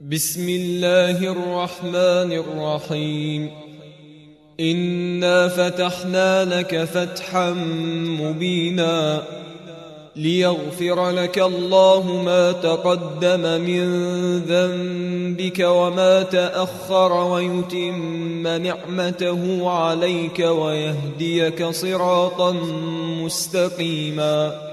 بسم الله الرحمن الرحيم. إنا فتحنا لك فتحا مبينا ليغفر لك الله ما تقدم من ذنبك وما تأخر ويتم نعمته عليك ويهديك صراطا مستقيما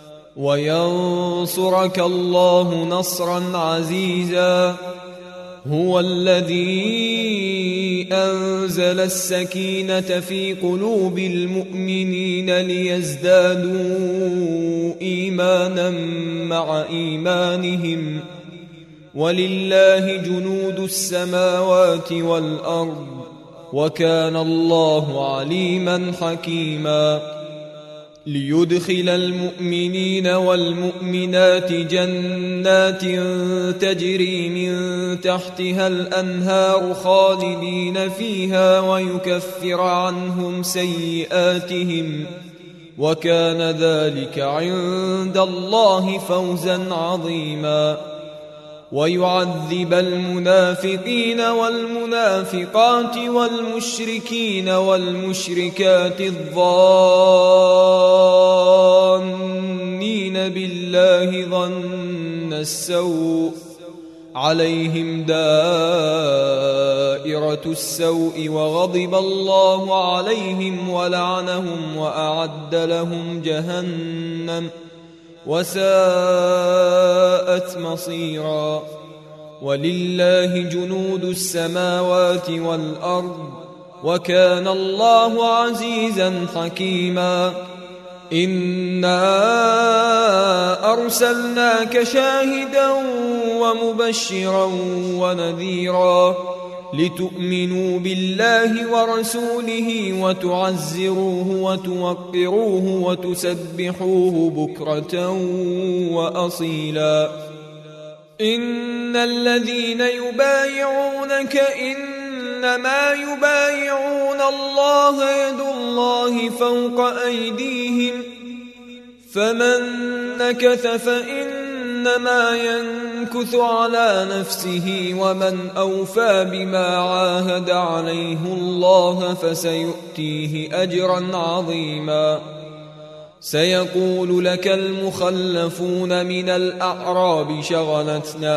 وينصرك الله نصرا عزيزا. هو الذي أنزل السكينة في قلوب المؤمنين ليزدادوا إيمانا مع إيمانهم ولله جنود السماوات والأرض وكان الله عليما حكيما. ليدخل المؤمنين والمؤمنات جنات تجري من تحتها الأنهار خالدين فيها ويكفر عنهم سيئاتهم وكان ذلك عند الله فوزا عظيما. ويعذب المنافقين والمنافقات والمشركين والمشركات الظانين بالله ظن السوء عليهم دائرة السوء وغضب الله عليهم ولعنهم وأعد لهم جهنم وساءت مصيرا. ولله جنود السماوات والأرض وكان الله عزيزا حكيما. إنا أرسلناك شاهدا ومبشرا ونذيرا لتؤمنوا بالله ورسوله وتعزروه وتوقروه وتسبحوه بكرة وأصيلا. إن الذين يبايعونك إنما يبايعون الله يد الله فوق أيديهم فمن نكث فإنما ينكث على نفسه ومن أوفى بما عاهد عليه الله فسيؤتيه أجرا عظيما. سيقول لك المخلفون من الأعراب شغلتنا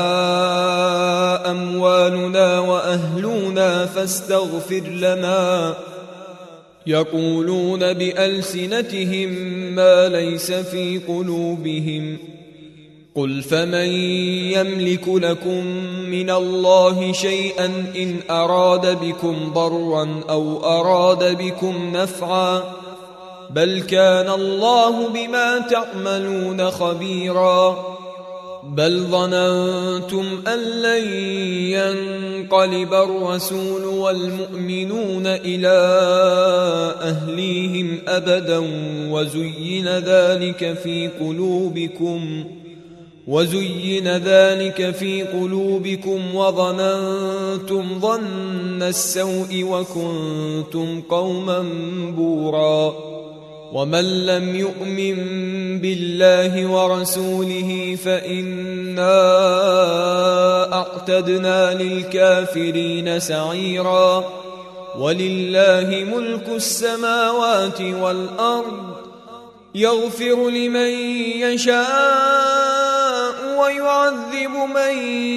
أموالنا وأهلنا فاستغفر لنا. يقولون بألسنتهم ما ليس في قلوبهم. قل فمن يملك لكم من الله شيئا إن أراد بكم ضرا أو أراد بكم نفعا بل كان الله بما تعملون خبيرا. بل ظننتم أن لن ينقلب الرسول والمؤمنون إلى أهليهم أبدا وزين ذلك في قلوبكم وظننتم ظن السوء وكنتم قوما بورا. ومن لم يؤمن بالله ورسوله فإنا أعتدنا للكافرين سعيرا. ولله ملك السماوات والأرض يغفر لمن يشاء ويعذب من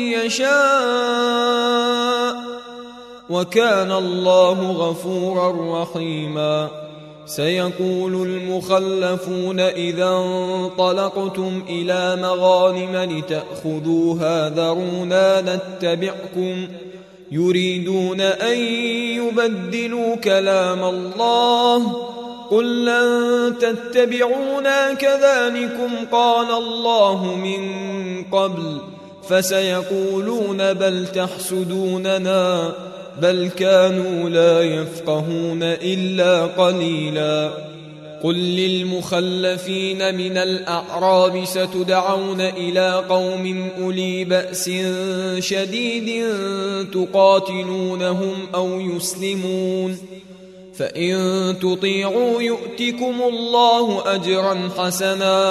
يشاء وكان الله غفورا رحيما. سيقول المخلفون إذا انطلقتم إلى مغانم لتأخذوها ذرونا نتبعكم يريدون أن يبدلوا كلام الله قل لن تتبعونا كذلكم قال الله من قبل فسيقولون بل تحسدوننا بل كانوا لا يفقهون إلا قليلا. قل للمخلفين من الأعراب ستدعون إلى قوم أولي بأس شديد تقاتلونهم أو يسلمون فإن تطيعوا يؤتكم الله أجرا حسنا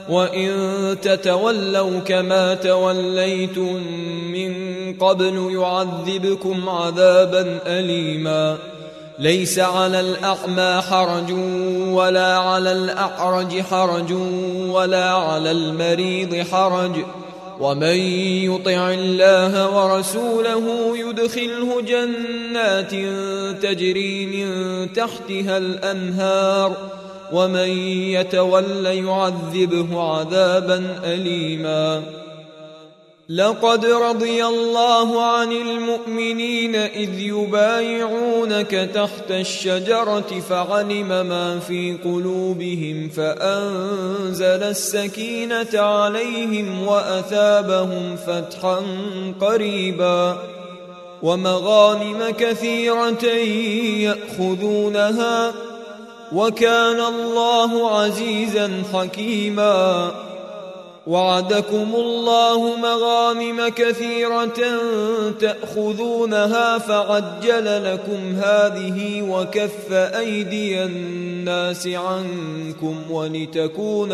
وإن تتولوا كما توليتم من قبل يعذبكم عذابا أليما ليس على الأعمى حرج ولا على الأعرج حرج ولا على المريض حرج ومن يطع الله ورسوله يدخله جنات تجري من تحتها الأنهار ومن يتول يعذبه عذابا أليما لقد رضي الله عن المؤمنين إذ يبايعونك تحت الشجرة فعلم ما في قلوبهم فأنزل السكينة عليهم وأثابهم فتحا قريبا ومغانم كثيرة يأخذونها وكان الله عزيزا حكيما وعدكم الله مغانم كثيرة تأخذونها فعجل لكم هذه وكف أيدي الناس عنكم ولتكون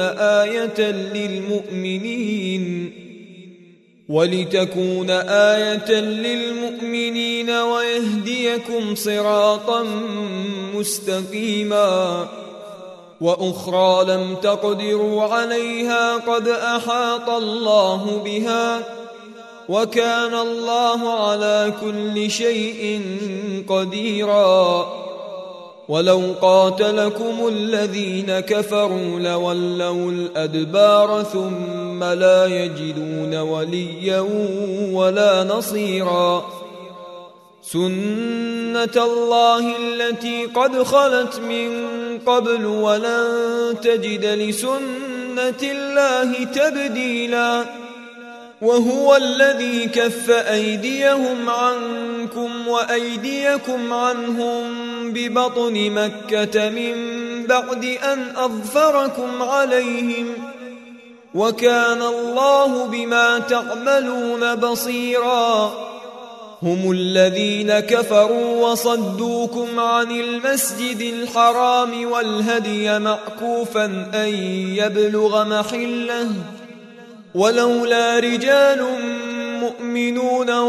آية للمؤمنين ويهديكم صراطا مستقيما وأخرى لم تقدروا عليها قد أحاط الله بها وكان الله على كل شيء قديرا ولو قاتلكم الذين كفروا لولوا الأدبار ثم لا يجدون وليا ولا نصيرا سنة الله التي قد خلت من قبل ولن تجد لسنة الله تبديلا وهو الذي كف أيديهم عنكم وأيديكم عنهم ببطن مكة من بعد أن أظفركم عليهم وكان الله بما تعملون بصيرا هم الذين كفروا وصدوكم عن المسجد الحرام والهدي معكوفا أن يبلغ محله ولولا رجال مؤمنون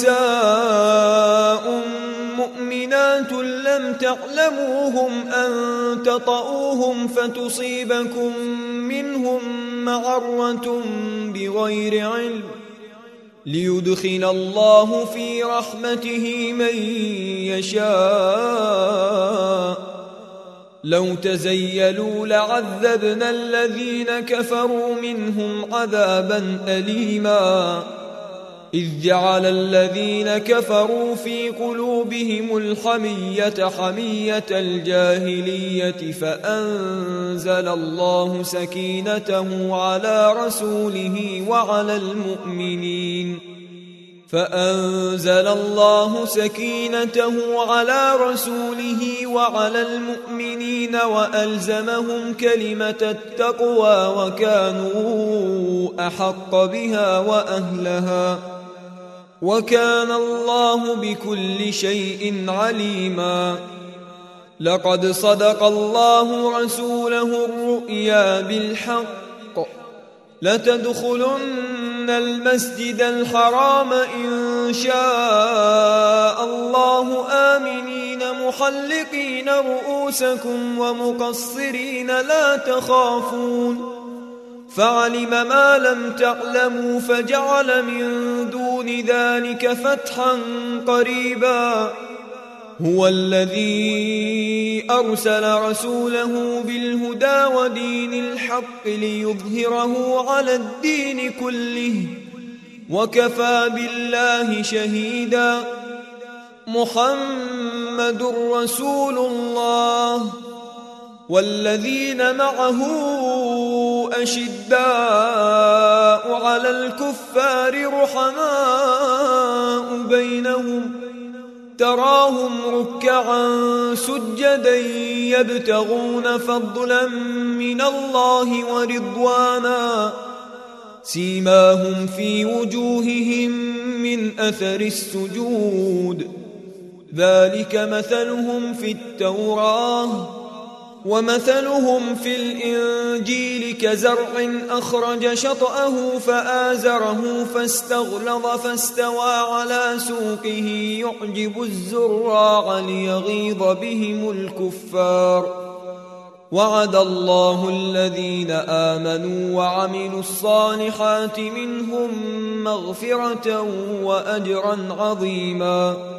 ونساء مؤمنات لم تعلموهم أن تطؤوهم فتصيبكم منهم معرة بغير علم ليدخل الله في رحمته من يشاء لو تزيلوا لعذبنا الذين كفروا منهم عذابا أليما إذ جعل الذين كفروا في قلوبهم الحمية حمية الجاهلية فأنزل الله سكينته على رسوله وعلى المؤمنين وألزمهم كلمة التقوى وكانوا أحق بها وأهلها وكان الله بكل شيء عليما لقد صدق الله رسوله الرؤيا بالحق لتدخلن المسجد الحرام إن شاء الله آمنين محلقين رؤوسكم ومقصرين لا تخافون فعلم ما لم تعلموا فجعل من دون ذلك فتحا قريبا هو الذي أرسل رسوله بالهدى ودين الحق ليظهره على الدين كله وكفى بالله شهيدا محمد رسول الله والذين معه أشداء على الكفار رحماء بينهم تراهم ركعا سجدا يبتغون فضلا من الله ورضوانا سيماهم في وجوههم من أثر السجود ذلك مثلهم في التوراة ومثلهم في الإنجيل كزرع أخرج شطأه فآزره فاستغلظ فاستوى على سوقه يعجب الزراع ليغيظ بهم الكفار. وعد الله الذين آمنوا وعملوا الصالحات منهم مغفرة وأجرا عظيما.